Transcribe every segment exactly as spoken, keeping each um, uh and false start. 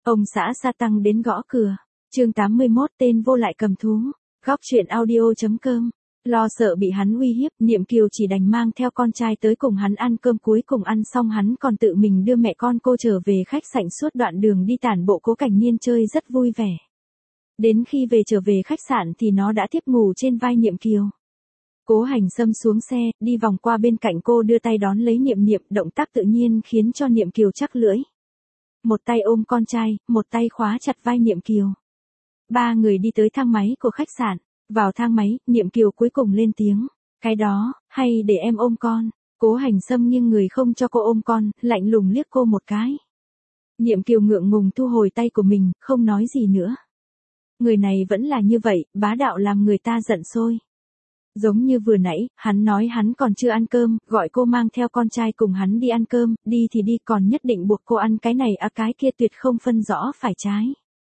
Ông xã sa tăng đến gõ cửa. Chương tám mươi mốt tên vô lại cầm thú. Góc truyện audio.com. Lo sợ bị hắn uy hiếp, Niệm Kiều chỉ đành mang theo con trai tới cùng hắn ăn cơm, cuối cùng ăn xong hắn còn tự mình đưa mẹ con cô trở về khách sạn. Suốt đoạn đường đi tản bộ Cố Cảnh Niên chơi rất vui vẻ. Đến khi về trở về khách sạn thì nó đã tiếp ngủ trên vai Niệm Kiều. Cố Hành Sâm xuống xe, đi vòng qua bên cạnh cô đưa tay đón lấy Niệm Niệm, động tác tự nhiên khiến cho Niệm Kiều chắc lưỡi. Một tay ôm con trai, một tay khóa chặt vai Niệm Kiều. Ba người đi tới thang máy của khách sạn. Vào thang máy, Niệm Kiều cuối cùng lên tiếng. Cái đó, hay để em ôm con. Cố Hành Sâm nghiêng người không cho cô ôm con, lạnh lùng liếc cô một cái. Niệm Kiều ngượng ngùng thu hồi tay của mình, không nói gì nữa. Người này vẫn là như vậy, bá đạo làm người ta giận sôi. Giống như vừa nãy, hắn nói hắn còn chưa ăn cơm, gọi cô mang theo con trai cùng hắn đi ăn cơm, đi thì đi còn nhất định buộc cô ăn cái này à cái kia, tuyệt không phân rõ phải trái.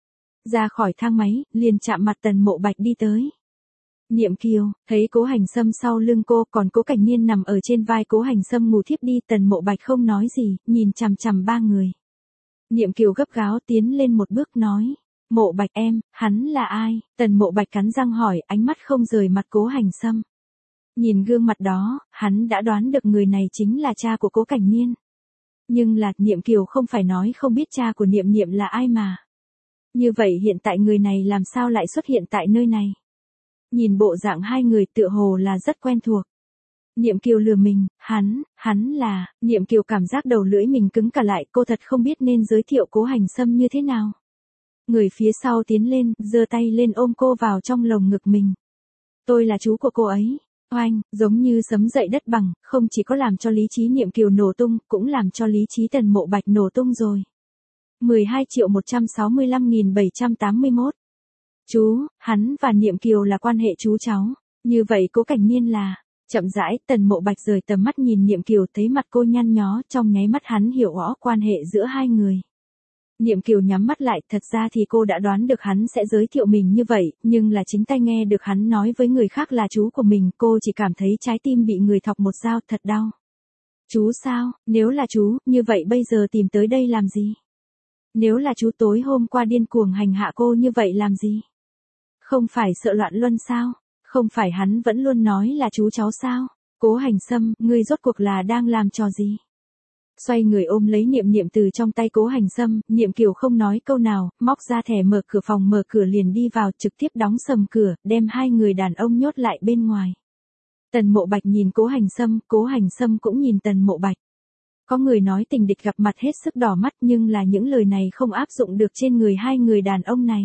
Ra khỏi thang máy, liền chạm mặt Tần Mộ Bạch đi tới. Niệm Kiều, thấy Cố Hành Sâm sau lưng cô, còn Cố Cảnh Niên nằm ở trên vai Cố Hành Sâm ngủ thiếp đi. Tần Mộ Bạch không nói gì, nhìn chằm chằm ba người. Niệm Kiều gấp gáo tiến lên một bước nói. Mộ Bạch em, hắn là ai? Tần Mộ Bạch cắn răng hỏi, ánh mắt không rời mặt Cố Hành Sâm. Nhìn gương mặt đó, hắn đã đoán được người này chính là cha của Cố Cảnh Niên. Nhưng là, Niệm Kiều không phải nói không biết cha của Niệm Niệm là ai mà. Như vậy hiện tại người này làm sao lại xuất hiện tại nơi này? Nhìn bộ dạng hai người tựa hồ là rất quen thuộc. Niệm Kiều lừa mình, hắn, hắn là, Niệm Kiều cảm giác đầu lưỡi mình cứng cả lại, cô thật không biết nên giới thiệu Cố Hành Sâm như thế nào. Người phía sau tiến lên, giơ tay lên ôm cô vào trong lồng ngực mình. Tôi là chú của cô ấy. Oanh, giống như sấm dậy đất bằng, không chỉ có làm cho lý trí Niệm Kiều nổ tung, cũng làm cho lý trí Tần Mộ Bạch nổ tung rồi. mười hai triệu một trăm sáu mươi lăm nghìn bảy trăm tám mươi mốt. Chú, hắn và Niệm Kiều là quan hệ chú cháu. Như vậy Cố Cảnh Niên là. Chậm rãi, Tần Mộ Bạch rời tầm mắt nhìn Niệm Kiều, thấy mặt cô nhăn nhó, trong nháy mắt hắn hiểu rõ quan hệ giữa hai người. Niệm Kiều nhắm mắt lại, thật ra thì cô đã đoán được hắn sẽ giới thiệu mình như vậy, nhưng là chính tay nghe được hắn nói với người khác là chú của mình, cô chỉ cảm thấy trái tim bị người thọc một dao, thật đau. Chú sao? Nếu là chú, như vậy bây giờ tìm tới đây làm gì? Nếu là chú tối hôm qua điên cuồng hành hạ cô như vậy làm gì? Không phải sợ loạn luân sao? Không phải hắn vẫn luôn nói là chú cháu sao? Cố Hành Sâm, ngươi rốt cuộc là đang làm trò gì? Xoay người ôm lấy Niệm Niệm từ trong tay Cố Hành Sâm, Niệm Kiều không nói câu nào, móc ra thẻ mở cửa phòng, mở cửa liền đi vào, trực tiếp đóng sầm cửa, đem hai người đàn ông nhốt lại bên ngoài. Tần Mộ Bạch nhìn Cố Hành Sâm, Cố Hành Sâm cũng nhìn Tần Mộ Bạch. Có người nói tình địch gặp mặt hết sức đỏ mắt, nhưng là những lời này không áp dụng được trên người hai người đàn ông này.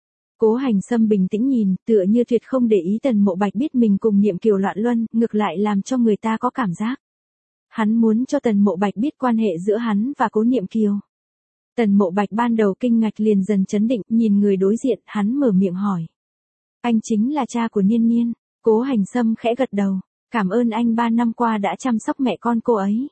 Cố Hành Sâm bình tĩnh nhìn, tựa như tuyệt không để ý Tần Mộ Bạch biết mình cùng Niệm Kiều loạn luân, ngược lại làm cho người ta có cảm giác. Hắn muốn cho Tần Mộ Bạch biết quan hệ giữa hắn và Cố Niệm Kiều. Tần Mộ Bạch ban đầu kinh ngạc liền dần chấn định, nhìn người đối diện, hắn mở miệng hỏi. Anh chính là cha của Niên Niên. Cố Hành Sâm khẽ gật đầu. Cảm ơn anh ba năm qua đã chăm sóc mẹ con cô ấy.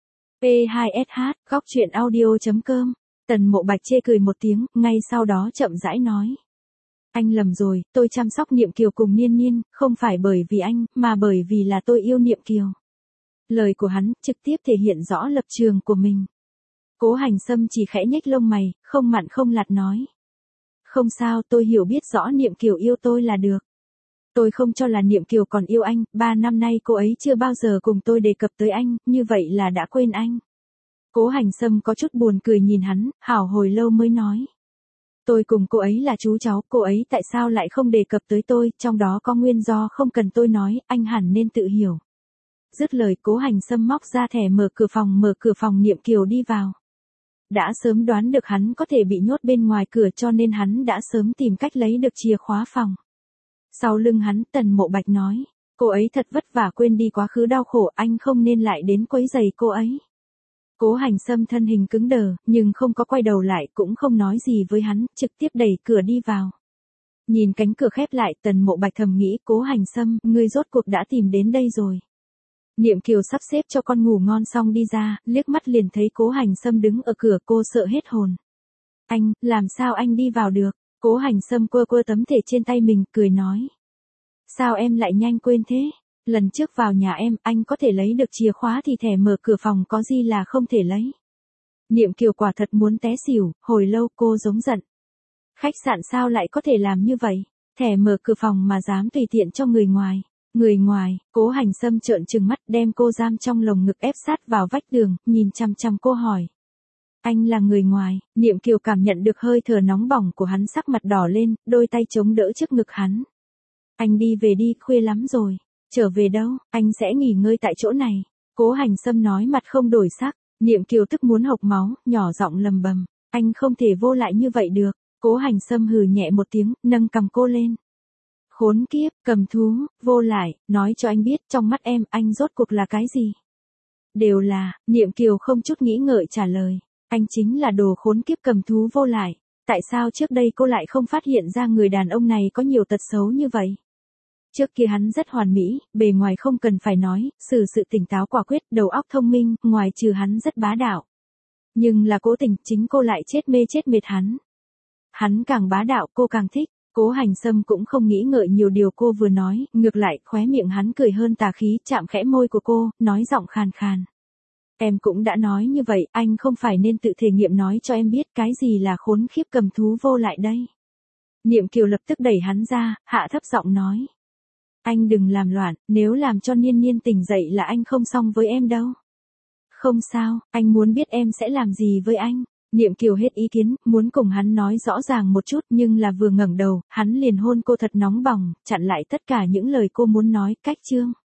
pê hai ét hát, góc truyện audio.com. Tần Mộ Bạch chê cười một tiếng, ngay sau đó chậm rãi nói. Anh lầm rồi, tôi chăm sóc Niệm Kiều cùng Niên Niên, không phải bởi vì anh, mà bởi vì là tôi yêu Niệm Kiều. Lời của hắn trực tiếp thể hiện rõ lập trường của mình. Cố Hành Sâm chỉ khẽ nhếch lông mày, không mặn không lạt nói. Không sao, tôi hiểu biết rõ Niệm Kiều yêu tôi là được. Tôi không cho là Niệm Kiều còn yêu anh, ba năm nay cô ấy chưa bao giờ cùng tôi đề cập tới anh, như vậy là đã quên anh. Cố Hành Sâm có chút buồn cười nhìn hắn, hảo hồi lâu mới nói. Tôi cùng cô ấy là chú cháu, cô ấy tại sao lại không đề cập tới tôi, trong đó có nguyên do không cần tôi nói, anh hẳn nên tự hiểu. Dứt lời, Cố Hành Sâm móc ra thẻ mở cửa phòng, mở cửa phòng, Niệm Kiều đi vào. Đã sớm đoán được hắn có thể bị nhốt bên ngoài cửa, cho nên hắn đã sớm tìm cách lấy được chìa khóa phòng. Sau lưng hắn, Tần Mộ Bạch nói, cô ấy thật vất vả quên đi quá khứ đau khổ, anh không nên lại đến quấy rầy cô ấy. Cố Hành Sâm thân hình cứng đờ, nhưng không có quay đầu lại, cũng không nói gì với hắn, trực tiếp đẩy cửa đi vào. Nhìn cánh cửa khép lại, Tần Mộ Bạch thầm nghĩ, Cố Hành Sâm, ngươi rốt cuộc đã tìm đến đây rồi. Niệm Kiều sắp xếp cho con ngủ ngon xong đi ra, liếc mắt liền thấy Cố Hành Sâm đứng ở cửa, cô sợ hết hồn. Anh, làm sao anh đi vào được? Cố Hành Sâm quơ quơ tấm thẻ trên tay mình, cười nói. Sao em lại nhanh quên thế? Lần trước vào nhà em, anh có thể lấy được chìa khóa thì thẻ mở cửa phòng có gì là không thể lấy. Niệm Kiều quả thật muốn té xỉu, hồi lâu cô giống giận. Khách sạn sao lại có thể làm như vậy? Thẻ mở cửa phòng mà dám tùy tiện cho người ngoài. Người ngoài, Cố Hành Sâm trợn trừng mắt đem cô giam trong lồng ngực ép sát vào vách tường, nhìn chằm chằm cô hỏi. Anh là người ngoài, Niệm Kiều cảm nhận được hơi thở nóng bỏng của hắn, sắc mặt đỏ lên, đôi tay chống đỡ trước ngực hắn. Anh đi về đi, khuya lắm rồi. Trở về đâu, anh sẽ nghỉ ngơi tại chỗ này. Cố Hành Sâm nói mặt không đổi sắc. Niệm Kiều tức muốn hộc máu, nhỏ giọng lầm bầm. Anh không thể vô lại như vậy được. Cố Hành Sâm hừ nhẹ một tiếng, nâng cầm cô lên. Khốn kiếp, cầm thú, vô lại, nói cho anh biết trong mắt em anh rốt cuộc là cái gì? Đều là, Niệm Kiều không chút nghĩ ngợi trả lời. Anh chính là đồ khốn kiếp cầm thú vô lại. Tại sao trước đây cô lại không phát hiện ra người đàn ông này có nhiều tật xấu như vậy? Trước kia hắn rất hoàn mỹ, bề ngoài không cần phải nói, xử sự tỉnh táo quả quyết, đầu óc thông minh, ngoài trừ hắn rất bá đạo. Nhưng là cố tình, chính cô lại chết mê chết mệt hắn. Hắn càng bá đạo, cô càng thích. Cố Hành Sâm cũng không nghĩ ngợi nhiều điều cô vừa nói, ngược lại, khóe miệng hắn cười hơn tà khí, chạm khẽ môi của cô, nói giọng khàn khàn. Em cũng đã nói như vậy, anh không phải nên tự thể nghiệm nói cho em biết cái gì là khốn khiếp cầm thú vô lại đây. Niệm Kiều lập tức đẩy hắn ra, hạ thấp giọng nói. Anh đừng làm loạn, nếu làm cho Niên Niên tỉnh dậy là anh không xong với em đâu. Không sao, anh muốn biết em sẽ làm gì với anh. Niệm Kiều hết ý kiến, muốn cùng hắn nói rõ ràng một chút, nhưng là vừa ngẩng đầu, hắn liền hôn cô thật nóng bỏng, chặn lại tất cả những lời cô muốn nói. Cách chương